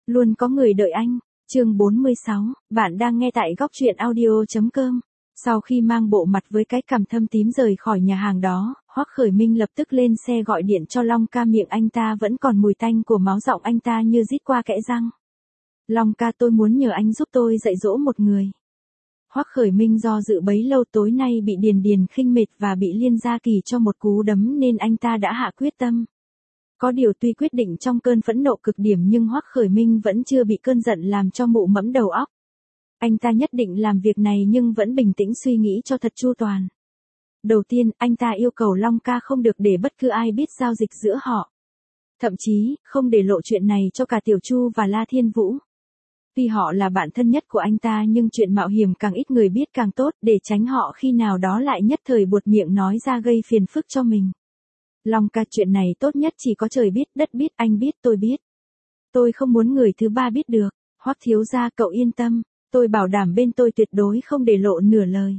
Luôn có người đợi anh. Chương 46, bạn đang nghe tại góc truyện audio.com. Sau khi mang bộ mặt với cái cằm thâm tím rời khỏi nhà hàng đó, Hoắc Khởi Minh lập tức lên xe gọi điện cho Long ca, miệng anh ta vẫn còn mùi tanh của máu, giọng anh ta như rít qua kẽ răng. Long ca, tôi muốn nhờ anh giúp tôi dạy dỗ một người. Hoắc Khởi Minh do dự bấy lâu, tối nay bị Điền Điền khinh mệt và bị Liên Gia Kỳ cho một cú đấm nên anh ta đã hạ quyết tâm. Có điều tuy quyết định trong cơn phẫn nộ cực điểm nhưng Hoắc Khởi Minh vẫn chưa bị cơn giận làm cho mụ mẫm đầu óc. Anh ta nhất định làm việc này nhưng vẫn bình tĩnh suy nghĩ cho thật chu toàn. Đầu tiên, anh ta yêu cầu Long ca không được để bất cứ ai biết giao dịch giữa họ. Thậm chí, không để lộ chuyện này cho cả Tiểu Chu và La Thiên Vũ. Tuy họ là bạn thân nhất của anh ta nhưng chuyện mạo hiểm càng ít người biết càng tốt, để tránh họ khi nào đó lại nhất thời buột miệng nói ra gây phiền phức cho mình. Long ca, chuyện này tốt nhất chỉ có trời biết, đất biết, anh biết, tôi biết. Tôi không muốn người thứ ba biết được. Hoắc thiếu gia, cậu yên tâm, tôi bảo đảm bên tôi tuyệt đối không để lộ nửa lời.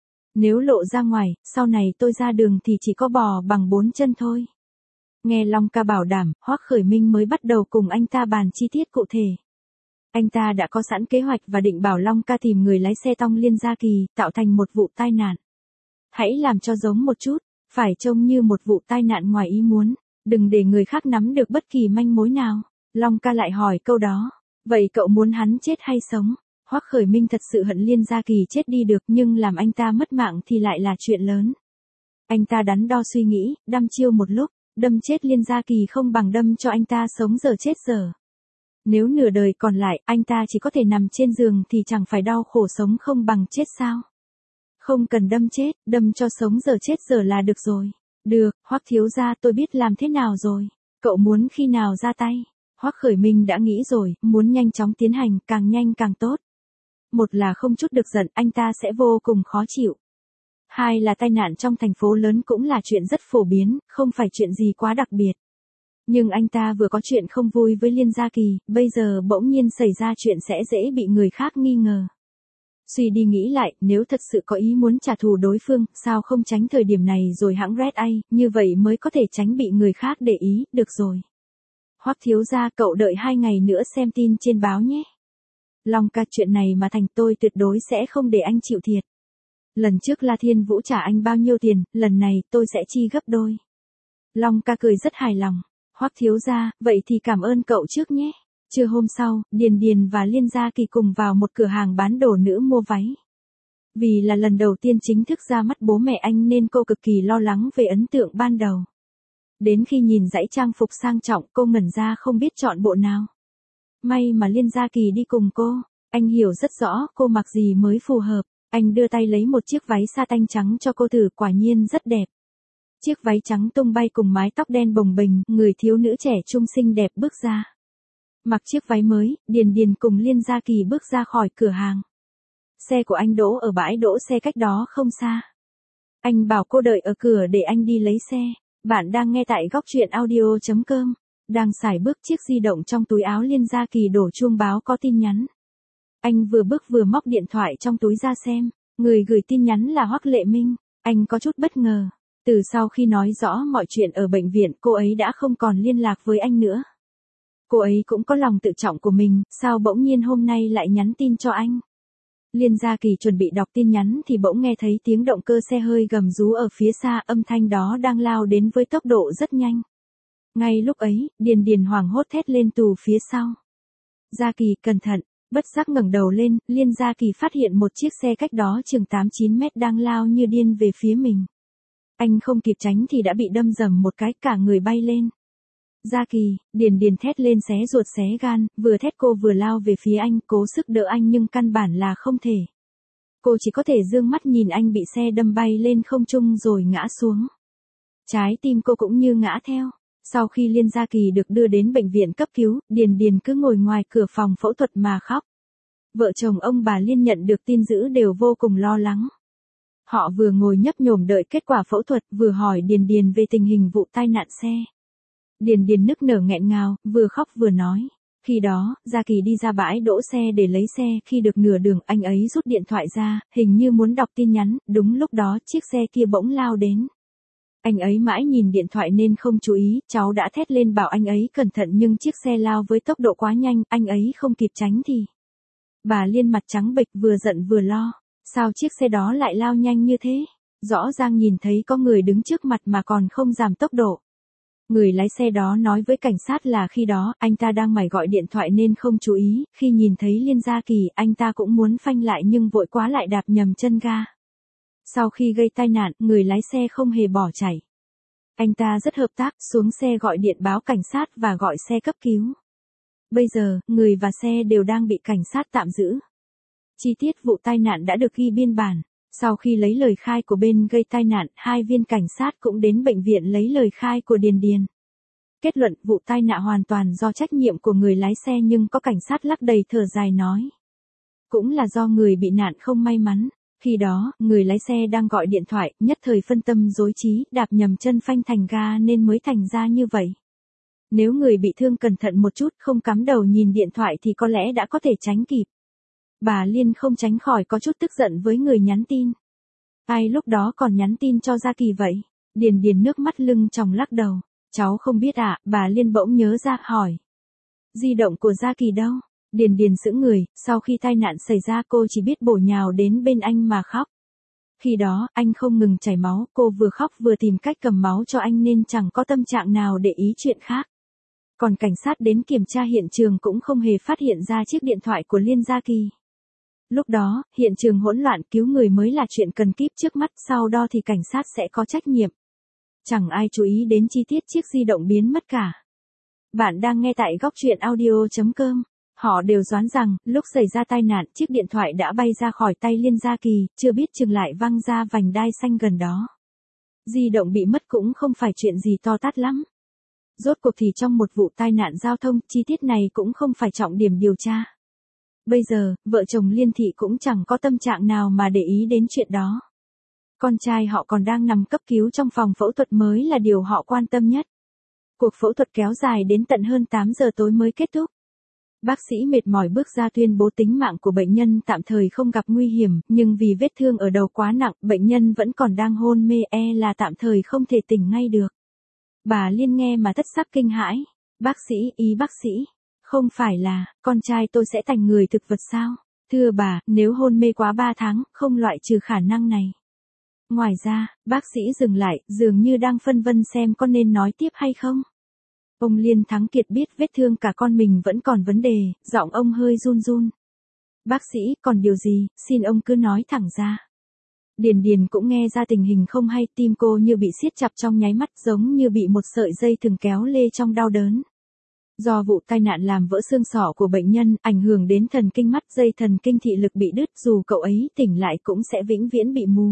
Nếu lộ ra ngoài, sau này tôi ra đường thì chỉ có bò bằng 4 chân thôi. Nghe Long ca bảo đảm, Hoắc Khởi Minh mới bắt đầu cùng anh ta bàn chi tiết cụ thể. Anh ta đã có sẵn kế hoạch và định bảo Long ca tìm người lái xe tông Liên Gia Kỳ, tạo thành một vụ tai nạn. Hãy làm cho giống một chút, phải trông như một vụ tai nạn ngoài ý muốn, đừng để người khác nắm được bất kỳ manh mối nào. Long ca lại hỏi câu đó, vậy cậu muốn hắn chết hay sống? Hoắc Khởi Minh thật sự hận Liên Gia Kỳ chết đi được, nhưng làm anh ta mất mạng thì lại là chuyện lớn. Anh ta đắn đo suy nghĩ, đăm chiêu một lúc, đâm chết Liên Gia Kỳ không bằng đâm cho anh ta sống giờ chết giờ. Nếu nửa đời còn lại, anh ta chỉ có thể nằm trên giường thì chẳng phải đau khổ sống không bằng chết sao? Không cần đâm chết, đâm cho sống giờ chết giờ là được rồi. Được, Hoắc thiếu gia, tôi biết làm thế nào rồi. Cậu muốn khi nào ra tay? Hoắc Khởi Minh đã nghĩ rồi, muốn nhanh chóng tiến hành, càng nhanh càng tốt. Một là không chút được giận, anh ta sẽ vô cùng khó chịu. Hai là tai nạn trong thành phố lớn cũng là chuyện rất phổ biến, không phải chuyện gì quá đặc biệt. Nhưng anh ta vừa có chuyện không vui với Liên Gia Kỳ, bây giờ bỗng nhiên xảy ra chuyện sẽ dễ bị người khác nghi ngờ. Suy đi nghĩ lại, nếu thật sự có ý muốn trả thù đối phương, sao không tránh thời điểm này rồi hãng Red A, như vậy mới có thể tránh bị người khác để ý, được rồi. Hoắc thiếu gia, cậu đợi 2 ngày nữa xem tin trên báo nhé. Long ca, chuyện này mà thành tôi tuyệt đối sẽ không để anh chịu thiệt. Lần trước La Thiên Vũ trả anh bao nhiêu tiền, lần này tôi sẽ chi gấp đôi. Long ca cười rất hài lòng. Hoắc thiếu gia, vậy thì cảm ơn cậu trước nhé. Trưa hôm sau, Điền Điền và Liên Gia Kỳ cùng vào một cửa hàng bán đồ nữ mua váy. Vì là lần đầu tiên chính thức ra mắt bố mẹ anh nên cô cực kỳ lo lắng về ấn tượng ban đầu. Đến khi nhìn dãy trang phục sang trọng, cô ngẩn ra không biết chọn bộ nào. May mà Liên Gia Kỳ đi cùng cô, anh hiểu rất rõ cô mặc gì mới phù hợp. Anh đưa tay lấy một chiếc váy sa tanh trắng cho cô thử, quả nhiên rất đẹp. Chiếc váy trắng tung bay cùng mái tóc đen bồng bềnh, người thiếu nữ trẻ trung xinh đẹp bước ra. Mặc chiếc váy mới, Điền Điền cùng Liên Gia Kỳ bước ra khỏi cửa hàng. Xe của anh đỗ ở bãi đỗ xe cách đó không xa. Anh bảo cô đợi ở cửa để anh đi lấy xe. Bạn đang nghe tại góc truyện audio.com. Đang sải bước, chiếc di động trong túi áo Liên Gia Kỳ đổ chuông báo có tin nhắn. Anh vừa bước vừa móc điện thoại trong túi ra xem. Người gửi tin nhắn là Hoắc Lệ Minh. Anh có chút bất ngờ. Từ sau khi nói rõ mọi chuyện ở bệnh viện, cô ấy đã không còn liên lạc với anh nữa. Cô ấy cũng có lòng tự trọng của mình, sao bỗng nhiên hôm nay lại nhắn tin cho anh? Liên Gia Kỳ chuẩn bị đọc tin nhắn thì bỗng nghe thấy tiếng động cơ xe hơi gầm rú ở phía xa, âm thanh đó đang lao đến với tốc độ rất nhanh. Ngay lúc ấy, Điền Điền hoảng hốt thét lên từ phía sau. Gia Kỳ, cẩn thận! Bất giác ngẩng đầu lên, Liên Gia Kỳ phát hiện một chiếc xe cách đó chừng 8-9 mét đang lao như điên về phía mình. Anh không kịp tránh thì đã bị đâm dầm một cái, cả người bay lên. Gia Kỳ, Điền Điền thét lên xé ruột xé gan, vừa thét cô vừa lao về phía anh, cố sức đỡ anh nhưng căn bản là không thể. Cô chỉ có thể dương mắt nhìn anh bị xe đâm bay lên không trung rồi ngã xuống. Trái tim cô cũng như ngã theo. Sau khi Liên Gia Kỳ được đưa đến bệnh viện cấp cứu, Điền Điền cứ ngồi ngoài cửa phòng phẫu thuật mà khóc. Vợ chồng ông bà Liên nhận được tin dữ đều vô cùng lo lắng. Họ vừa ngồi nhấp nhổm đợi kết quả phẫu thuật, vừa hỏi Điền Điền về tình hình vụ tai nạn xe. Điền Điền nức nở nghẹn ngào, vừa khóc vừa nói. Khi đó, Gia Kỳ đi ra bãi đỗ xe để lấy xe, khi được nửa đường anh ấy rút điện thoại ra, hình như muốn đọc tin nhắn, đúng lúc đó chiếc xe kia bỗng lao đến. Anh ấy mãi nhìn điện thoại nên không chú ý, cháu đã thét lên bảo anh ấy cẩn thận nhưng chiếc xe lao với tốc độ quá nhanh, anh ấy không kịp tránh thì. Bà Liên mặt trắng bệch vừa giận vừa lo. Sao chiếc xe đó lại lao nhanh như thế? Rõ ràng nhìn thấy có người đứng trước mặt mà còn không giảm tốc độ. Người lái xe đó nói với cảnh sát là khi đó, anh ta đang mải gọi điện thoại nên không chú ý, khi nhìn thấy Liên Gia Kỳ, anh ta cũng muốn phanh lại nhưng vội quá lại đạp nhầm chân ga. Sau khi gây tai nạn, người lái xe không hề bỏ chạy. Anh ta rất hợp tác, xuống xe gọi điện báo cảnh sát và gọi xe cấp cứu. Bây giờ, người và xe đều đang bị cảnh sát tạm giữ. Chi tiết vụ tai nạn đã được ghi biên bản. Sau khi lấy lời khai của bên gây tai nạn, 2 viên cảnh sát cũng đến bệnh viện lấy lời khai của Điền Điền. Kết luận vụ tai nạn hoàn toàn do trách nhiệm của người lái xe nhưng có cảnh sát lắc đầy thở dài nói. Cũng là do người bị nạn không may mắn. Khi đó, người lái xe đang gọi điện thoại, nhất thời phân tâm rối trí, đạp nhầm chân phanh thành ga nên mới thành ra như vậy. Nếu người bị thương cẩn thận một chút, không cắm đầu nhìn điện thoại thì có lẽ đã có thể tránh kịp. Bà Liên không tránh khỏi có chút tức giận với người nhắn tin. Ai lúc đó còn nhắn tin cho Gia Kỳ vậy? Điền Điền nước mắt lưng tròng lắc đầu. Cháu không biết ạ, bà Liên bỗng nhớ ra hỏi. Di động của Gia Kỳ đâu? Điền Điền sững người, sau khi tai nạn xảy ra cô chỉ biết bổ nhào đến bên anh mà khóc. Khi đó, anh không ngừng chảy máu, cô vừa khóc vừa tìm cách cầm máu cho anh nên chẳng có tâm trạng nào để ý chuyện khác. Còn cảnh sát đến kiểm tra hiện trường cũng không hề phát hiện ra chiếc điện thoại của Liên Gia Kỳ. Lúc đó, hiện trường hỗn loạn, cứu người mới là chuyện cần kíp trước mắt, sau đó thì cảnh sát sẽ có trách nhiệm. Chẳng ai chú ý đến chi tiết chiếc di động biến mất cả. Bạn đang nghe tại góc truyện audio.com. Họ đều đoán rằng, lúc xảy ra tai nạn, chiếc điện thoại đã bay ra khỏi tay Liên Gia Kỳ, chưa biết chừng lại văng ra vành đai xanh gần đó. Di động bị mất cũng không phải chuyện gì to tát lắm. Rốt cuộc thì trong một vụ tai nạn giao thông, chi tiết này cũng không phải trọng điểm điều tra. Bây giờ, vợ chồng Liên Thị cũng chẳng có tâm trạng nào mà để ý đến chuyện đó. Con trai họ còn đang nằm cấp cứu trong phòng phẫu thuật mới là điều họ quan tâm nhất. Cuộc phẫu thuật kéo dài đến tận hơn 8 giờ tối mới kết thúc. Bác sĩ mệt mỏi bước ra tuyên bố tính mạng của bệnh nhân tạm thời không gặp nguy hiểm, nhưng vì vết thương ở đầu quá nặng, bệnh nhân vẫn còn đang hôn mê, là tạm thời không thể tỉnh ngay được. Bà Liên nghe mà thất sắc kinh hãi. Bác sĩ, bác sĩ. Không phải là, con trai tôi sẽ thành người thực vật sao? Thưa bà, nếu hôn mê quá 3 tháng, không loại trừ khả năng này. Ngoài ra, bác sĩ dừng lại, dường như đang phân vân xem có nên nói tiếp hay không. Ông Liên Thắng Kiệt biết vết thương cả con mình vẫn còn vấn đề, giọng ông hơi run run. Bác sĩ, còn điều gì, xin ông cứ nói thẳng ra. Điền Điền cũng nghe ra tình hình không hay, tim cô như bị siết chặt trong nháy mắt, giống như bị một sợi dây thừng kéo lê trong đau đớn. Do vụ tai nạn làm vỡ xương sọ của bệnh nhân, ảnh hưởng đến thần kinh mắt, dây thần kinh thị lực bị đứt, dù cậu ấy tỉnh lại cũng sẽ vĩnh viễn bị mù.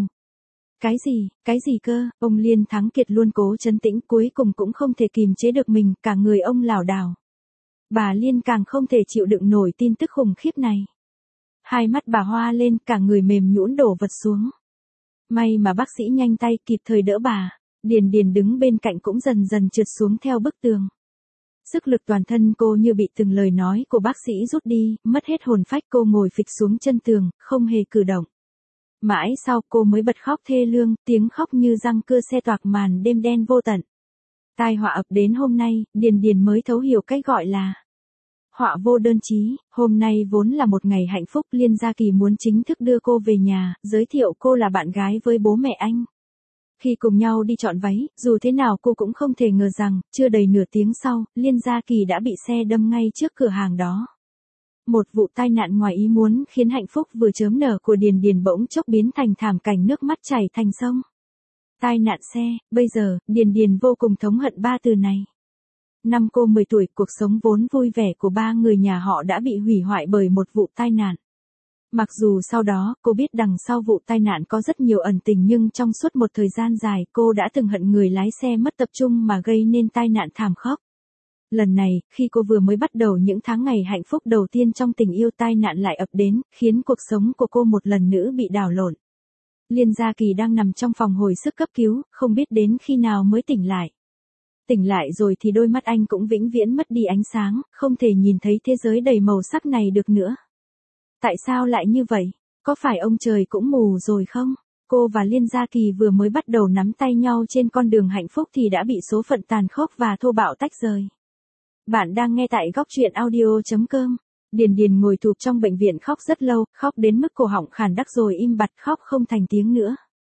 Cái gì cơ? Ông Liên Thắng Kiệt luôn cố trấn tĩnh, cuối cùng cũng không thể kìm chế được mình, cả người ông lảo đảo. Bà Liên càng không thể chịu đựng nổi tin tức khủng khiếp này. Hai mắt bà hoa lên, cả người mềm nhũn đổ vật xuống. May mà bác sĩ nhanh tay kịp thời đỡ bà. Điền Điền đứng bên cạnh cũng dần dần trượt xuống theo bức tường. Sức lực toàn thân cô như bị từng lời nói của bác sĩ rút đi, mất hết hồn phách, cô ngồi phịch xuống chân tường, không hề cử động. Mãi sau cô mới bật khóc thê lương, tiếng khóc như răng cưa xé toạc màn đêm đen vô tận. Tai họa ập đến hôm nay, Điền Điền mới thấu hiểu cách gọi là họa vô đơn chí. Hôm nay vốn là một ngày hạnh phúc, Liên Gia Kỳ muốn chính thức đưa cô về nhà, giới thiệu cô là bạn gái với bố mẹ anh. Khi cùng nhau đi chọn váy, dù thế nào cô cũng không thể ngờ rằng, chưa đầy nửa tiếng sau, Liên Gia Kỳ đã bị xe đâm ngay trước cửa hàng đó. Một vụ tai nạn ngoài ý muốn khiến hạnh phúc vừa chớm nở của Điền Điền bỗng chốc biến thành thảm cảnh nước mắt chảy thành sông. Tai nạn xe, bây giờ, Điền Điền vô cùng thống hận 3 từ này. Năm cô 10 tuổi, cuộc sống vốn vui vẻ của 3 người nhà họ đã bị hủy hoại bởi một vụ tai nạn. Mặc dù sau đó, cô biết đằng sau vụ tai nạn có rất nhiều ẩn tình nhưng trong suốt một thời gian dài cô đã từng hận người lái xe mất tập trung mà gây nên tai nạn thảm khốc. Lần này, khi cô vừa mới bắt đầu những tháng ngày hạnh phúc đầu tiên trong tình yêu, tai nạn lại ập đến, khiến cuộc sống của cô một lần nữa bị đảo lộn. Liên Gia Kỳ đang nằm trong phòng hồi sức cấp cứu, không biết đến khi nào mới tỉnh lại. Tỉnh lại rồi thì đôi mắt anh cũng vĩnh viễn mất đi ánh sáng, không thể nhìn thấy thế giới đầy màu sắc này được nữa. Tại sao lại như vậy? Có phải ông trời cũng mù rồi không? cô và Liên Gia Kỳ vừa mới bắt đầu nắm tay nhau trên con đường hạnh phúc thì đã bị số phận tàn khốc và thô bạo tách rời. Bạn đang nghe tại góc truyện audio.com. Điền Điền ngồi thụp trong bệnh viện khóc rất lâu, khóc đến mức cổ họng khàn đắc rồi im bặt khóc không thành tiếng nữa.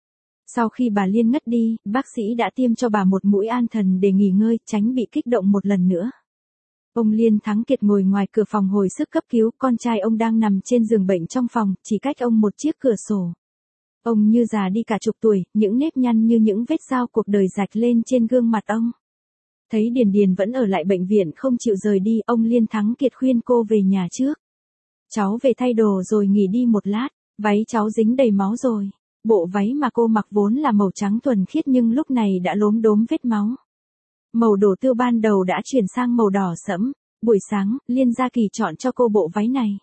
Sau khi bà Liên ngất đi, bác sĩ đã tiêm cho bà một mũi an thần để nghỉ ngơi, tránh bị kích động một lần nữa. Ông Liên Thắng Kiệt ngồi ngoài cửa phòng hồi sức cấp cứu, con trai ông đang nằm trên giường bệnh trong phòng, chỉ cách ông một chiếc cửa sổ. Ông như già đi cả chục tuổi, những nếp nhăn như những vết dao cuộc đời rạch lên trên gương mặt ông. Thấy Điền Điền vẫn ở lại bệnh viện không chịu rời đi, ông Liên Thắng Kiệt khuyên cô về nhà trước. Cháu về thay đồ rồi nghỉ đi một lát, váy cháu dính đầy máu rồi. Bộ váy mà cô mặc vốn là màu trắng thuần khiết nhưng lúc này đã lốm đốm vết máu. Màu đổ tươi ban đầu đã chuyển sang màu đỏ sẫm. Buổi sáng, Liên Gia Kỳ chọn cho cô bộ váy này.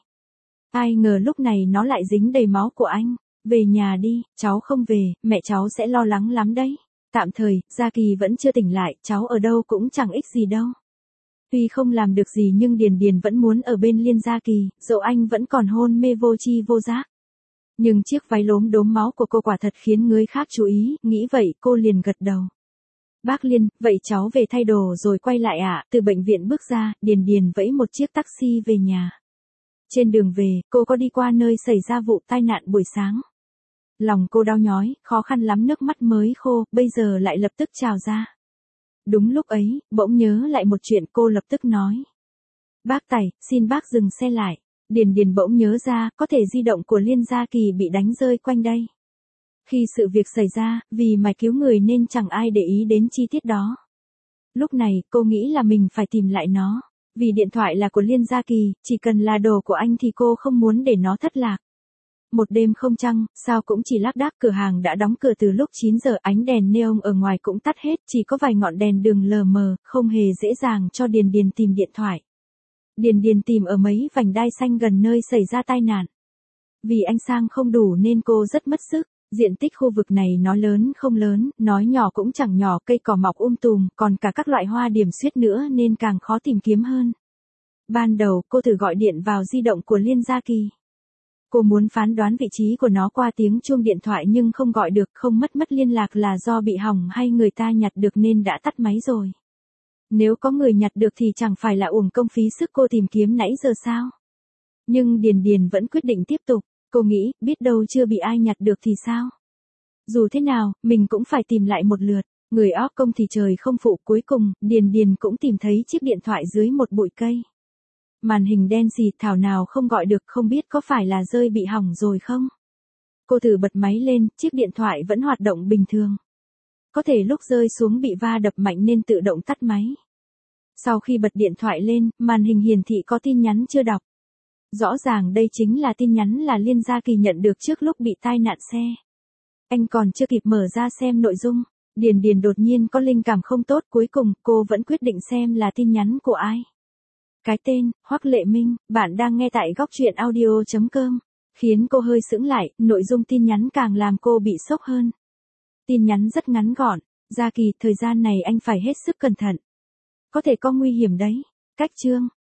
Ai ngờ lúc này nó lại dính đầy máu của anh. Về nhà đi, cháu không về, mẹ cháu sẽ lo lắng lắm đấy. Tạm thời, Gia Kỳ vẫn chưa tỉnh lại, cháu ở đâu cũng chẳng ích gì đâu. Tuy không làm được gì nhưng Điền Điền vẫn muốn ở bên Liên Gia Kỳ, dẫu anh vẫn còn hôn mê vô tri vô giác. Nhưng chiếc váy lốm đốm máu của cô quả thật khiến người khác chú ý, nghĩ vậy cô liền gật đầu. Bác Liên, vậy cháu về thay đồ rồi quay lại ạ. Từ bệnh viện bước ra, Điền Điền vẫy một chiếc taxi về nhà. Trên đường về, cô có đi qua nơi xảy ra vụ tai nạn buổi sáng. Lòng cô đau nhói, khó khăn lắm nước mắt mới khô, bây giờ lại lập tức trào ra. Đúng lúc ấy, bỗng nhớ lại một chuyện cô lập tức nói. Bác Tài, xin bác dừng xe lại. Điền Điền bỗng nhớ ra, có thể di động của Liên Gia Kỳ bị đánh rơi quanh đây. Khi sự việc xảy ra, vì mày cứu người nên chẳng ai để ý đến chi tiết đó. Lúc này, cô nghĩ là mình phải tìm lại nó. Vì điện thoại là của Liên Gia Kỳ, chỉ cần là đồ của anh thì cô không muốn để nó thất lạc. Một đêm không trăng, sao cũng chỉ lác đác, cửa hàng đã đóng cửa từ lúc 9 giờ, ánh đèn neon ở ngoài cũng tắt hết, chỉ có vài ngọn đèn đường lờ mờ, không hề dễ dàng cho Điền Điền tìm điện thoại. Điền Điền tìm ở mấy vành đai xanh gần nơi xảy ra tai nạn. Vì ánh sáng không đủ nên cô rất mất sức. Diện tích khu vực này nói lớn không lớn, nói nhỏ cũng chẳng nhỏ, cây cỏ mọc tùm, còn cả các loại hoa điểm xuyết nữa nên càng khó tìm kiếm hơn. Ban đầu cô thử gọi điện vào di động của Liên Gia Kỳ. Cô muốn phán đoán vị trí của nó qua tiếng chuông điện thoại nhưng không gọi được, không mất liên lạc là do bị hỏng hay người ta nhặt được nên đã tắt máy rồi. Nếu có người nhặt được thì chẳng phải là uổng công phí sức cô tìm kiếm nãy giờ sao? Nhưng Điền Điền vẫn quyết định tiếp tục. Cô nghĩ, biết đâu chưa bị ai nhặt được thì sao? Dù thế nào, mình cũng phải tìm lại một lượt. Người óp công thì trời không phụ, cuối cùng, Điền Điền cũng tìm thấy chiếc điện thoại dưới một bụi cây. Màn hình đen xì, thảo nào không gọi được, không biết có phải là rơi bị hỏng rồi không? Cô thử bật máy lên, chiếc điện thoại vẫn hoạt động bình thường. Có thể lúc rơi xuống bị va đập mạnh nên tự động tắt máy. Sau khi bật điện thoại lên, màn hình hiển thị có tin nhắn chưa đọc. Rõ ràng đây chính là tin nhắn là Liên Gia Kỳ nhận được trước lúc bị tai nạn xe. Anh còn chưa kịp mở ra xem nội dung, Điền Điền đột nhiên có linh cảm không tốt, cuối cùng cô vẫn quyết định xem là tin nhắn của ai. Cái tên, Hoắc Lệ Minh, bạn đang nghe tại góc truyện audio.com, khiến cô hơi sững lại, nội dung tin nhắn càng làm cô bị sốc hơn. Tin nhắn rất ngắn gọn, Gia Kỳ, thời gian này anh phải hết sức cẩn thận. Có thể có nguy hiểm đấy. Cách chương.